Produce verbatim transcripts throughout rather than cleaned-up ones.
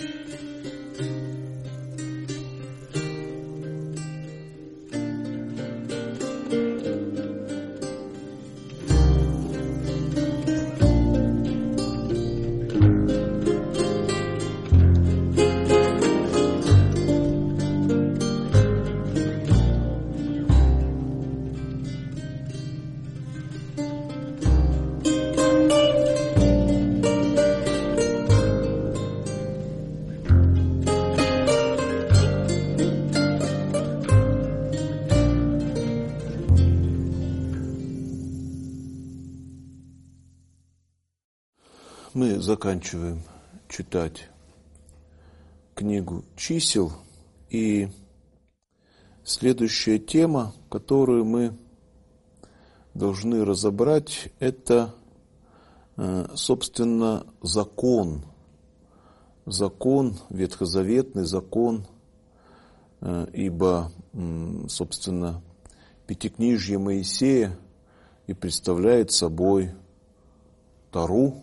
Мы заканчиваем читать книгу чисел, и следующая тема, которую мы должны разобрать, это, собственно, закон. Закон, ветхозаветный закон, ибо, собственно, Пятикнижье Моисея и представляет собой Тору,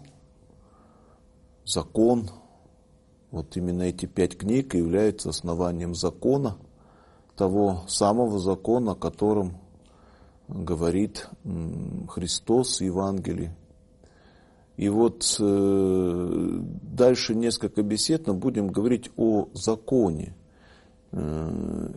закон. Вот именно эти пять книг являются основанием закона, того самого закона, о котором говорит Христос в Евангелии. И вот э, дальше несколько бесед, но будем говорить о законе, э,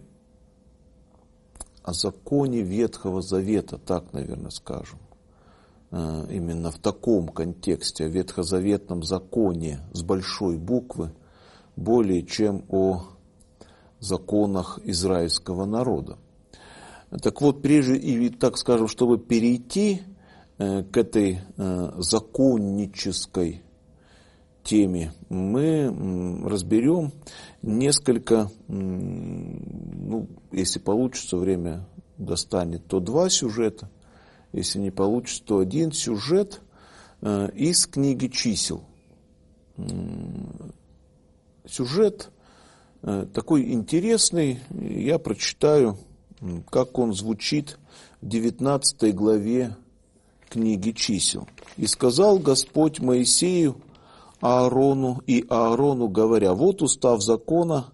о законе Ветхого Завета, так, наверное, скажем. Именно в таком контексте, о ветхозаветном законе с большой буквы, более чем о законах израильского народа. Так вот, прежде, и так скажем, чтобы перейти к этой законнической теме, мы разберем несколько, ну, если получится, время достанет, то два сюжета. Если не получится, то один сюжет э, из книги чисел. Сюжет э, такой интересный, я прочитаю, как он звучит в девятнадцатой главе книги чисел. «И сказал Господь Моисею Аарону и Аарону, говоря, вот устав закона,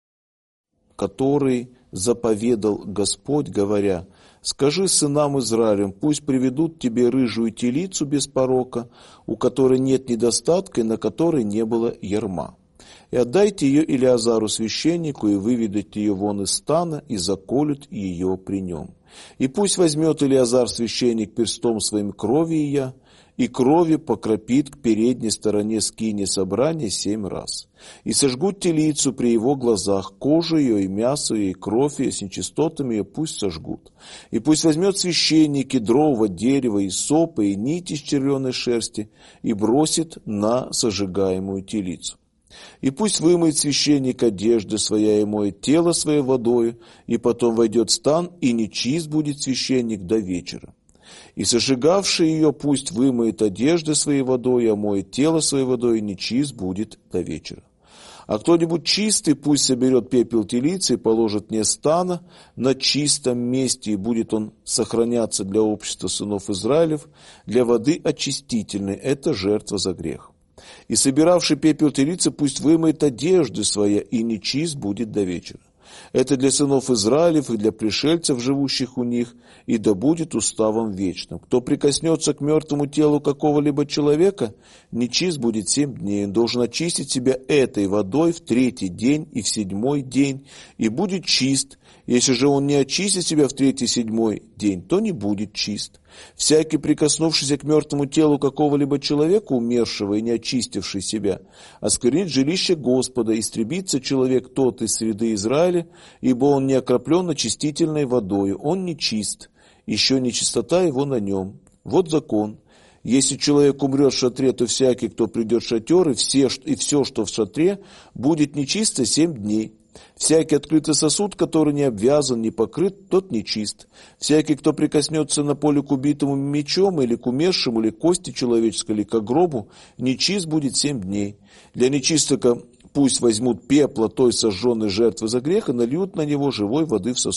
который заповедал Господь, говоря, скажи сынам Израилем, пусть приведут тебе рыжую телицу без порока, у которой нет недостатка и на которой не было ярма. И отдайте ее Илиазару священнику, и выведут ее вон из стана, и заколют ее при нем. И пусть возьмет Илиазар священник перстом своим крови ее, и крови покропит к передней стороне скини собрания семь раз. И сожгут телицу при его глазах, кожу ее и мясо ее, и кровь ее с нечистотами ее пусть сожгут. И пусть возьмет священник кедрового дерева, и сопа, и нити из червленой шерсти, и бросит на сожигаемую телицу. И пусть вымоет священник одежды своя и моет тело свое водою, и потом войдет в стан, и нечист будет священник до вечера. И сожигавший ее пусть вымоет одежды своей водой, и омоет тело своей водой, и нечист будет до вечера. А кто-нибудь чистый пусть соберет пепел телицы и положит вне стана на чистом месте, и будет он сохраняться для общества сынов Израилев, для воды очистительной. Это жертва за грех. И собиравший пепел телицы пусть вымоет одежды свои, и нечист будет до вечера. Это для сынов Израилев и для пришельцев, живущих у них, и да будет уставом вечным. Кто прикоснется к мертвому телу какого-либо человека, нечист будет семь дней. Он должен очистить себя этой водой в третий день и в седьмой день, и будет чист. Если же он не очистит себя в третий и седьмой день, то не будет чист. Всякий, прикоснувшийся к мертвому телу какого-либо человека, умершего и не очистивший себя, осквернит жилище Господа, истребится человек тот из среды Израиля, ибо он не окроплен очистительной водою, он не чист, еще нечистота его на нем. Вот закон. Если человек умрет в шатре, то всякий, кто придет в шатер, и все, и все, что в шатре, будет нечисто семь дней. Всякий открытый сосуд, который не обвязан, не покрыт, тот нечист. Всякий, кто прикоснется на поле к убитому мечом, или к умершему, или к кости человеческой, или к гробу, нечист будет семь дней. Для нечистого пусть возьмут пепла той сожженной жертвы за грех и нальют на него живой воды в сосуд.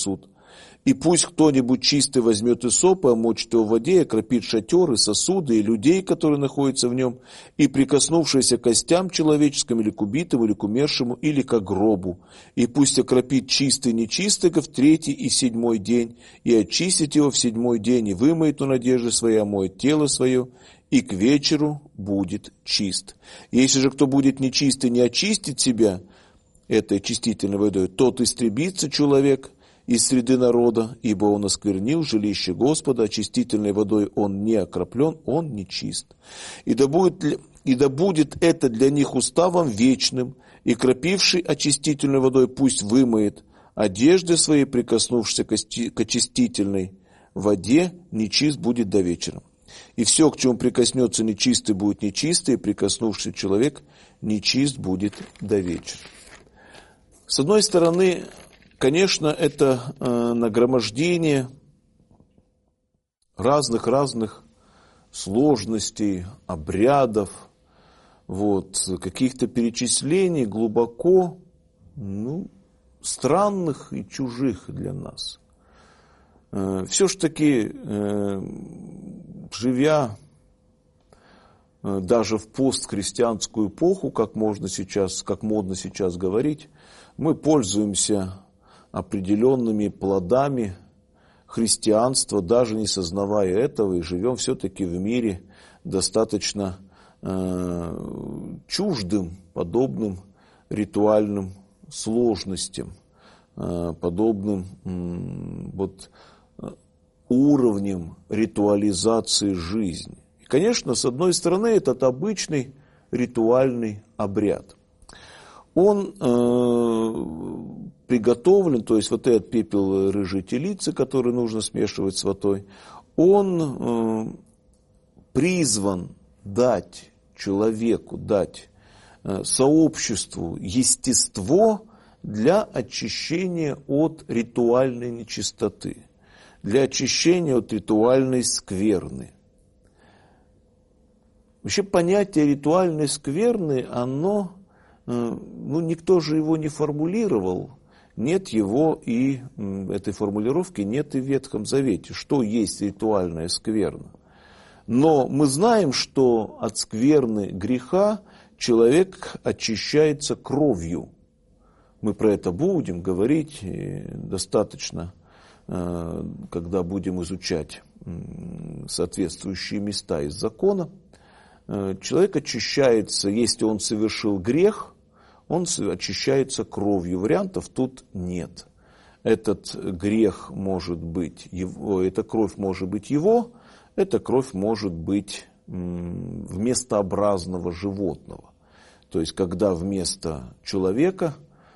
И пусть кто-нибудь чистый возьмет исоп и омочит его в воде, и окропит шатер, и сосуды, и людей, которые находятся в нем, и прикоснувшиеся к костям человеческим, или к убитому, или к умершему, или к гробу. И пусть окропит чистый нечистого в третий и в седьмой день, и очистит его в седьмой день, и вымоет он одежды свои, омоет тело свое, и к вечеру будет чист. Если же кто будет нечистый, не очистит себя этой очистительной водой, тот истребится человек из среды народа, ибо он осквернил жилище Господа, очистительной водой он не окроплен, он нечист. И да будет, и да будет это для них уставом вечным, и кропивший очистительной водой пусть вымоет одежды свои, прикоснувшись к очистительной воде, нечист будет до вечера. И все, к чему прикоснется нечистый, будет нечистый, и прикоснувшийся человек нечист будет до вечера. С одной стороны, конечно, это э, нагромождение разных-разных сложностей, обрядов, вот, каких-то перечислений глубоко, ну, странных и чужих для нас. Э, все ж таки, э, живя э, даже в постхристианскую эпоху, как можно сейчас, как модно сейчас говорить, мы пользуемся определенными плодами христианства, даже не сознавая этого, и живем все-таки в мире достаточно э, чуждым подобным ритуальным сложностям, э, подобным э, вот, уровнем ритуализации жизни. И, конечно, с одной стороны, этот обычный ритуальный обряд. Он э, приготовлен, то есть вот этот пепел рыжей телицы, который нужно смешивать с водой, он э, призван дать человеку, дать э, сообществу естество для очищения от ритуальной нечистоты, для очищения от ритуальной скверны. Вообще понятие ритуальной скверны, оно, ну, никто же его не формулировал, нет его и этой формулировки нет и в Ветхом Завете, что есть ритуальная скверна. Но мы знаем, что от скверны греха человек очищается кровью. Мы про это будем говорить достаточно, когда будем изучать соответствующие места из закона. Человек очищается, если он совершил грех, он очищается кровью. Вариантов тут нет. Этот грех может быть его, эта кровь может быть его, эта кровь может быть вместообразного животного. То есть, когда вместо человека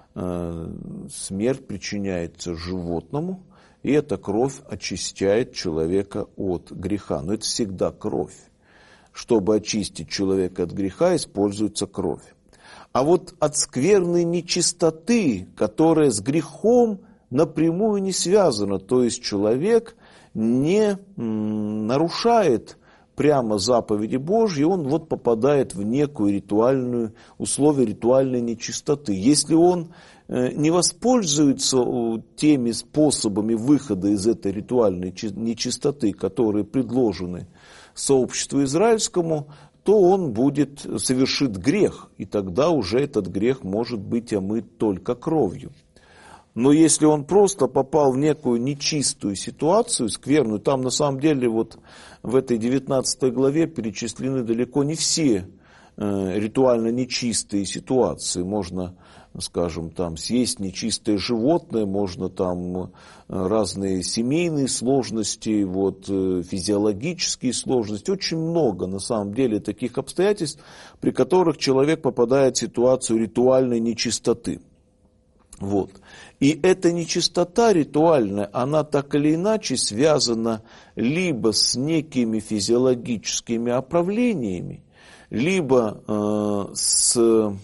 смерть причиняется животному, и эта кровь очищает человека от греха. Но это всегда кровь. Чтобы очистить человека от греха, используется кровь. А вот от скверной нечистоты, которая с грехом напрямую не связана, то есть человек не нарушает прямо заповеди Божьи, он вот попадает в некую ритуальную, условие ритуальной нечистоты. Если он не воспользуется теми способами выхода из этой ритуальной нечистоты, которые предложены сообществу израильскому, то он будет, совершит грех, и тогда уже этот грех может быть омыт только кровью. Но если он просто попал в некую нечистую ситуацию, скверную, там на самом деле вот в этой девятнадцатой главе перечислены далеко не все э, ритуально нечистые ситуации. Можно, скажем, там съесть нечистое животное, можно там разные семейные сложности, вот, физиологические сложности. Очень много на самом деле таких обстоятельств, при которых человек попадает в ситуацию ритуальной нечистоты. Вот. И эта нечистота ритуальная, она так или иначе связана либо с некими физиологическими оправлениями, либо э, с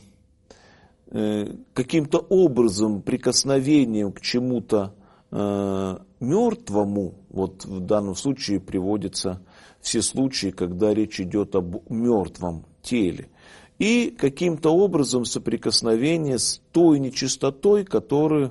э, каким-то образом прикосновением к чему-то э, мертвому. Вот в данном случае приводятся все случаи, когда речь идет об мертвом теле. И каким-то образом соприкосновение с той нечистотой, которую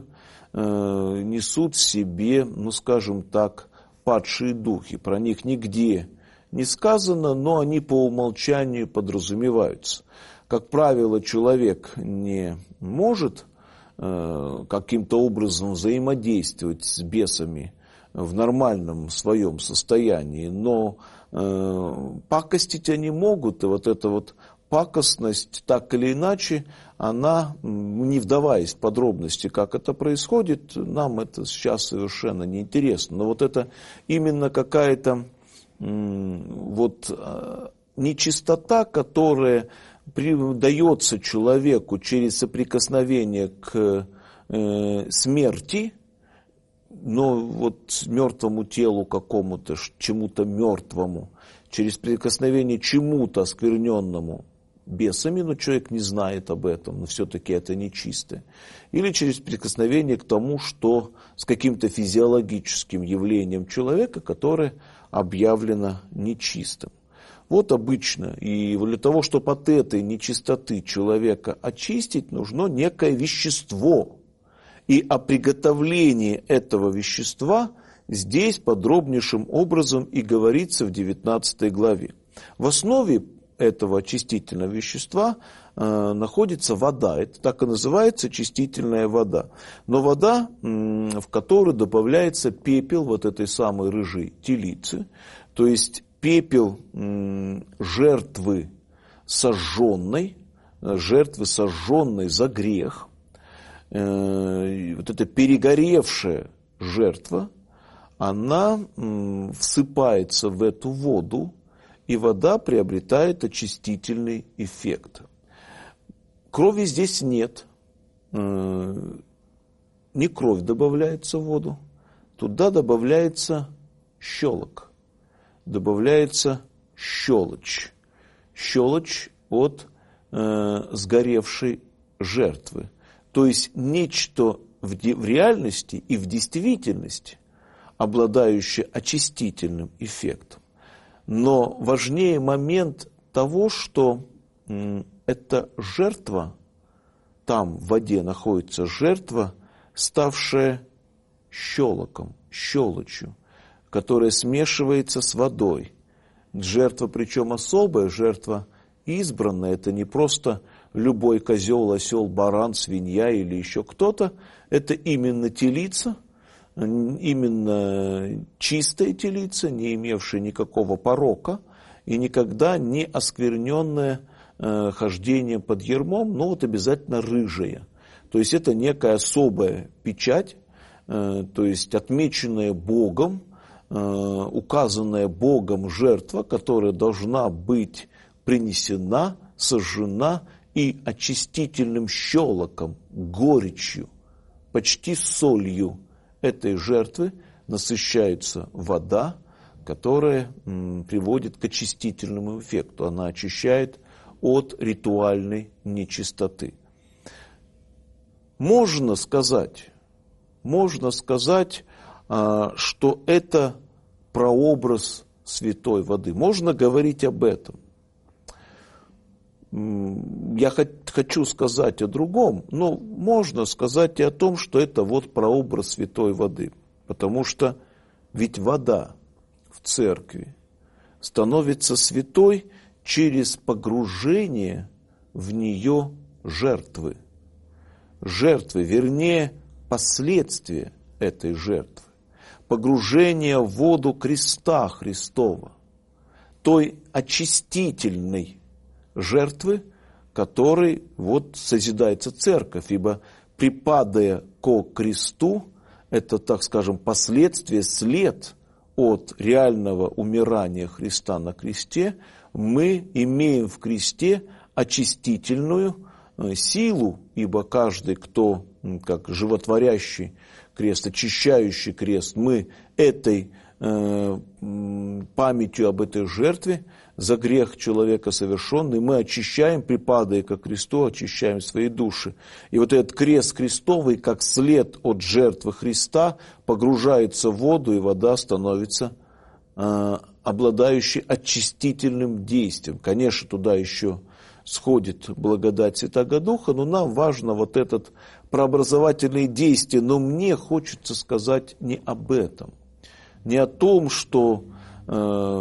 э, несут в себе, ну скажем так, падшие духи. Про них нигде не сказано, но они по умолчанию подразумеваются. Как правило, человек не может э, каким-то образом взаимодействовать с бесами в нормальном своем состоянии, но э, пакостить они могут, и вот эта вот пакостность, так или иначе, она, не вдаваясь в подробности, как это происходит, нам это сейчас совершенно неинтересно. Но вот это именно какая-то вот нечистота, которая дается человеку через соприкосновение к э, смерти, но вот мертвому телу какому-то, чему-то мертвому, через прикосновение чему-то оскверненному бесами, но человек не знает об этом, но все-таки это нечистое. Или через прикосновение к тому, что с каким-то физиологическим явлением человека, которое объявлено нечистым. Вот обычно, и для того, чтобы от этой нечистоты человека очистить, нужно некое вещество. И о приготовлении этого вещества здесь подробнейшим образом и говорится в девятнадцатой главе. В основе этого очистительного вещества э, находится вода. Это так и называется очистительная вода. Но вода, м, в которую добавляется пепел вот этой самой рыжей телицы, то есть пепел м, жертвы сожженной, жертвы сожженной за грех. Э, вот эта перегоревшая жертва, она м, всыпается в эту воду, и вода приобретает очистительный эффект. Крови здесь нет. Не кровь добавляется в воду. Туда добавляется щелок. Добавляется щелочь. Щелочь от э, сгоревшей жертвы. То есть нечто в, де, в реальности и в действительности, обладающее очистительным эффектом. Но важнее момент того, что м, эта жертва, там в воде находится жертва, ставшая щелоком, щелочью, которая смешивается с водой. Жертва, причем особая, жертва избранная, это не просто любой козел, осел, баран, свинья или еще кто-то, это именно телица, именно чистая телица, не имевшая никакого порока и никогда не оскверненная э, хождением под ярмом, но вот обязательно рыжая. То есть это некая особая печать, э, то есть отмеченная Богом, э, указанная Богом жертва, которая должна быть принесена, сожжена и очистительным щелоком, горечью, почти солью этой жертвы насыщается вода, которая м, приводит к очистительному эффекту. Она очищает от ритуальной нечистоты. Можно сказать, можно сказать, а, что это прообраз святой воды. Можно говорить об этом. Я хочу сказать о другом, но можно сказать и о том, что это вот прообраз святой воды. Потому что ведь вода в церкви становится святой через погружение в нее жертвы. Жертвы, вернее, последствия этой жертвы. Погружение в воду креста Христова, той очистительной жертвы, которой вот созидается церковь, ибо припадая ко кресту, это, так скажем, последствие, след от реального умирания Христа на кресте, мы имеем в кресте очистительную силу, ибо каждый, кто, как животворящий крест, очищающий крест, мы этой э, памятью об этой жертве за грех человека совершенный, мы очищаем, припадая ко кресту, очищаем свои души. И вот этот крест крестовый, как след от жертвы Христа, погружается в воду, и вода становится э, обладающей очистительным действием. Конечно, туда еще сходит благодать Святаго Духа, но нам важно вот этот прообразовательное действие. Но мне хочется сказать не об этом, не о том, что э,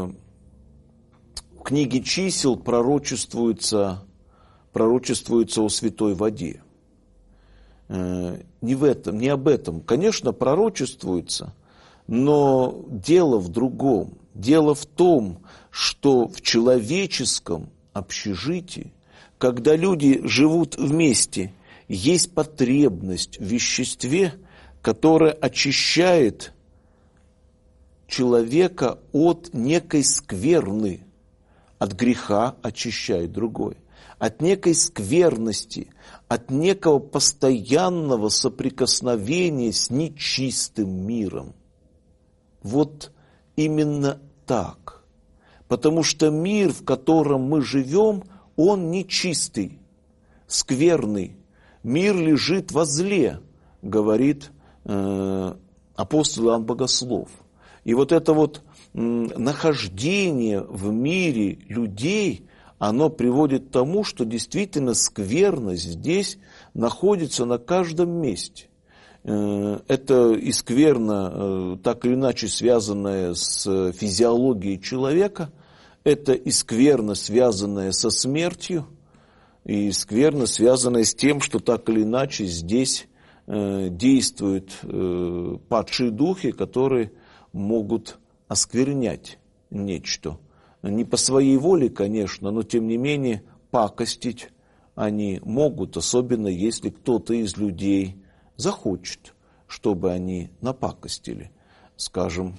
в книге чисел пророчествуется, пророчествуется о святой воде. Э, не в этом, не об этом. Конечно, пророчествуется, но дело в другом. Дело в том, что в человеческом общежитии, когда люди живут вместе, есть потребность в веществе, которое очищает человека от некой скверны. От греха очищает другой. От некой скверности, от некого постоянного соприкосновения с нечистым миром. Вот именно так. Потому что мир, в котором мы живем, он нечистый, скверный. Мир лежит во зле, говорит э, апостол Иоанн Богослов. И вот это вот э, нахождение в мире людей, оно приводит к тому, что действительно скверность здесь находится на каждом месте. Э, это и скверно, э, так или иначе связанное с физиологией человека, это и скверно, связанное со смертью, и скверно, связанное с тем, что так или иначе здесь э, действуют э, падшие духи, которые могут осквернять нечто. Не по своей воле, конечно, но тем не менее пакостить они могут, особенно если кто-то из людей захочет, чтобы они напакостили. Скажем,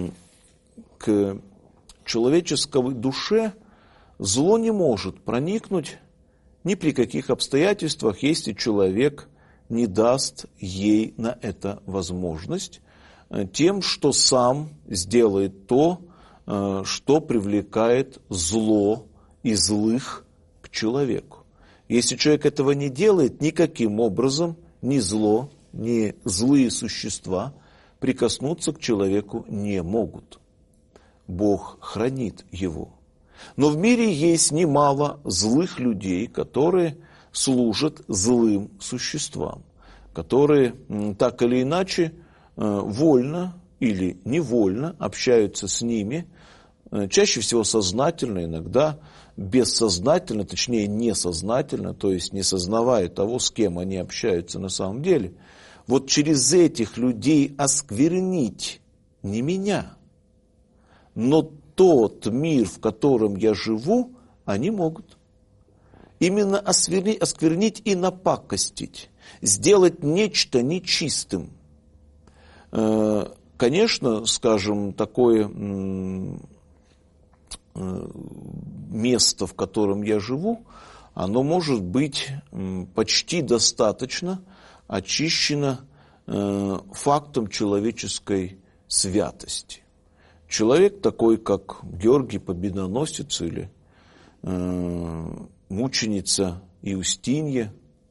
к человеческой душе зло не может проникнуть ни при каких обстоятельствах, если человек не даст ей на это возможность, тем, что сам сделает то, что привлекает зло и злых к человеку. Если человек этого не делает, никаким образом ни зло, ни злые существа прикоснуться к человеку не могут. Бог хранит его. Но в мире есть немало злых людей, которые служат злым существам, которые так или иначе вольно или невольно общаются с ними, чаще всего сознательно, иногда бессознательно, точнее несознательно, то есть не сознавая того, с кем они общаются на самом деле. Вот через этих людей осквернить не меня, но тот мир, в котором я живу, они могут. Именно осквернить, осквернить и напакостить, сделать нечто нечистым. Конечно, скажем, такое место, в котором я живу, оно может быть почти достаточно очищено фактом человеческой святости. Человек такой, как Георгий Победоносец или мученица Иустинья,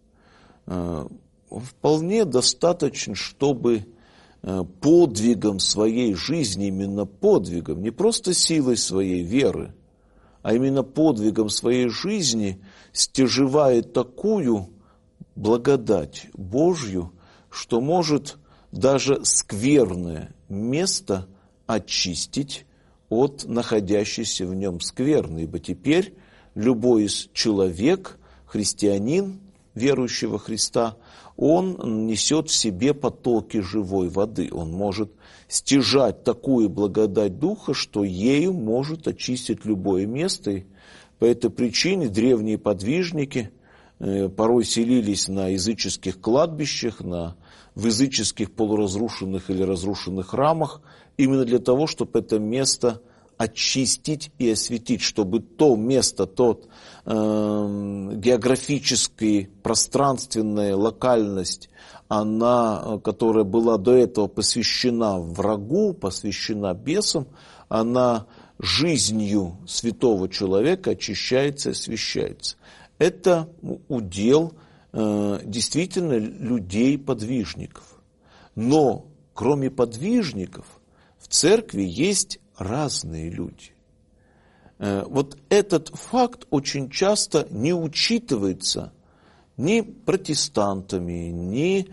вполне достаточно, чтобы подвигом своей жизни, именно подвигом, не просто силой своей веры, а именно подвигом своей жизни стяжевает такую благодать Божью, что может даже скверное место очистить от находящейся в нем скверны. Ибо теперь любой человек, христианин, верующий во Христа, он несет в себе потоки живой воды. Он может стяжать такую благодать Духа, что ею может очистить любое место. И по этой причине древние подвижники порой селились на языческих кладбищах, на, в языческих полуразрушенных или разрушенных храмах, именно для того, чтобы это место очистить и осветить, чтобы то место, тот э, географическая, пространственная локальность, она, которая была до этого посвящена врагу, посвящена бесам, она жизнью святого человека очищается и освящается. Это удел э, действительно людей-подвижников. Но кроме подвижников в церкви есть разные люди. Вот этот факт очень часто не учитывается ни протестантами, ни,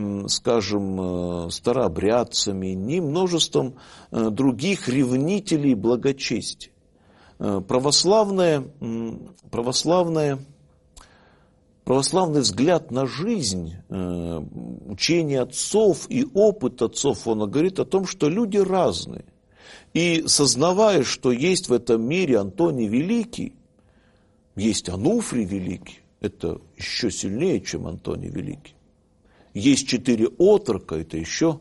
скажем, старообрядцами, ни множеством других ревнителей благочестия. Православная, православная, православный взгляд на жизнь, учение отцов и опыт отцов, он говорит о том, что люди разные. И сознавая, что есть в этом мире Антоний Великий, есть Ануфрий Великий, это еще сильнее, чем Антоний Великий. Есть четыре отрока, это еще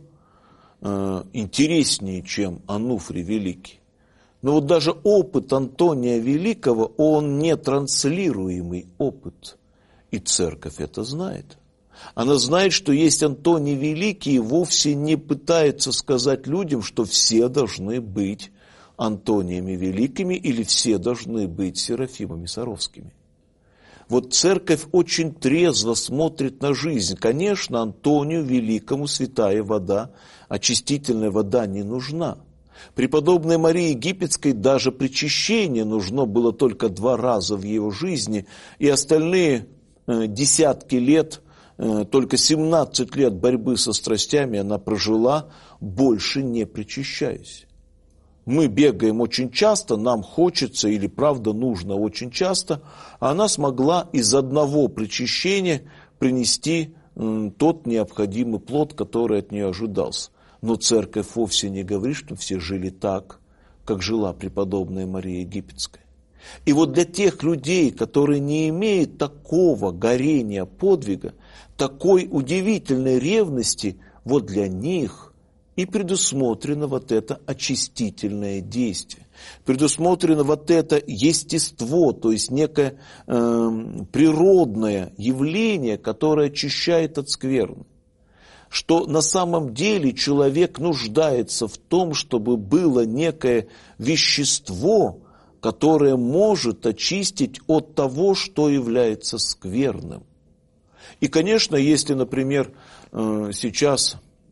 э, интереснее, чем Ануфрий Великий. Но вот даже опыт Антония Великого, он не транслируемый опыт. И церковь это знает. Она знает, что есть Антоний Великий, и вовсе не пытается сказать людям, что все должны быть Антониями Великими или все должны быть Серафимами Саровскими. Вот церковь очень трезво смотрит на жизнь. Конечно, Антонию Великому святая вода, очистительная вода не нужна. Преподобной Марии Египетской даже причащение нужно было только два раза в ее жизни, и остальные э, десятки лет, э, только семнадцать лет борьбы со страстями она прожила, больше не причащаясь. Мы бегаем очень часто, нам хочется или правда нужно очень часто, а она смогла из одного причащения принести м, тот необходимый плод, который от нее ожидался. Но церковь вовсе не говорит, что все жили так, как жила преподобная Мария Египетская. И вот для тех людей, которые не имеют такого горения подвига, такой удивительной ревности, вот для них и предусмотрено вот это очистительное действие. Предусмотрено вот это естество, то есть некое э, природное явление, которое очищает от скверны. Что на самом деле человек нуждается в том, чтобы было некое вещество, которое может очистить от того, что является скверным. И, конечно, если, например, э, сейчас...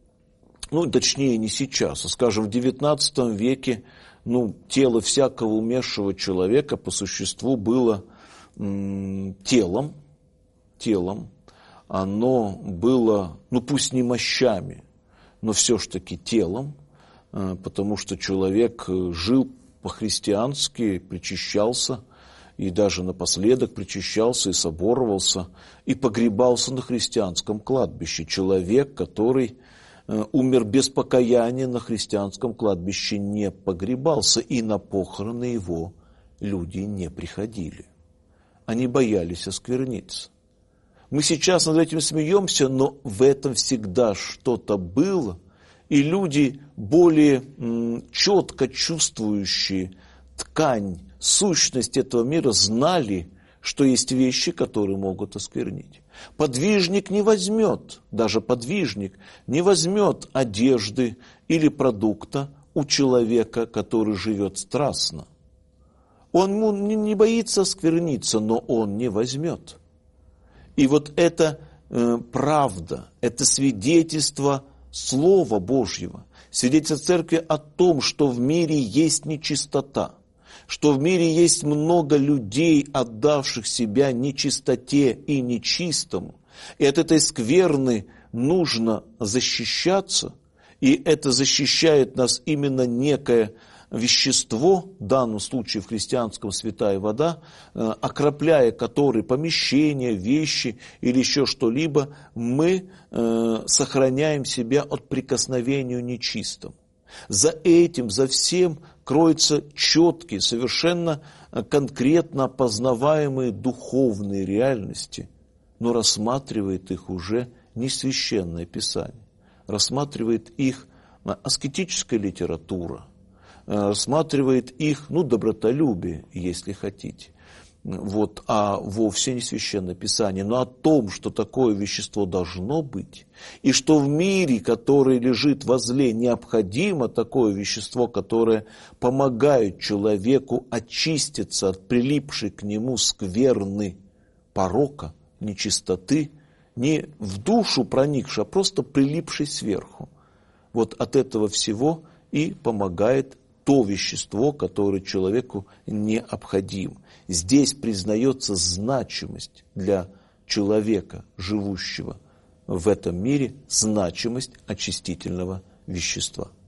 Ну, точнее, не сейчас, а, скажем, в девятнадцатом веке, ну, тело всякого умершего человека по существу было м, телом, телом, оно было, ну, пусть не мощами, но все ж таки телом, э, потому что человек жил по-христиански, причащался, и даже напоследок причащался и соборовался, и погребался на христианском кладбище. Человек, который умер без покаяния, на христианском кладбище не погребался, и на похороны его люди не приходили. Они боялись оскверниться. Мы сейчас над этим смеемся, но в этом всегда что-то было, и люди, более м, четко чувствующие ткань, сущность этого мира, знали, что есть вещи, которые могут осквернить. Подвижник не возьмет, даже подвижник не возьмет одежды или продукта у человека, который живет страстно. Он не боится оскверниться, но он не возьмет. И вот это э, правда, это свидетельство Слова Божьего, свидетельство Церкви о том, что в мире есть нечистота, что в мире есть много людей, отдавших себя нечистоте и нечистому. И от этой скверны нужно защищаться, и это защищает нас именно некое вещество, в данном случае в христианском святая вода, окропляя которой помещения, вещи или еще что-либо, мы сохраняем себя от прикосновения нечистому. За этим, за всем кроются четкие, совершенно конкретно опознаваемые духовные реальности, но рассматривает их уже не Священное Писание, рассматривает их аскетическая литература, рассматривает их, ну, добротолюбие, если хотите, вот, а вовсе не Священное Писание. Но о том, что такое вещество должно быть, и что в мире, который лежит возле, необходимо такое вещество, которое помогает человеку очиститься от прилипшей к нему скверны, порока, нечистоты, не в душу проникшей, а просто прилипшей сверху. Вот от этого всего и помогает то вещество, которое человеку необходимо. Здесь признается значимость для человека, живущего в этом мире, значимость очистительного вещества.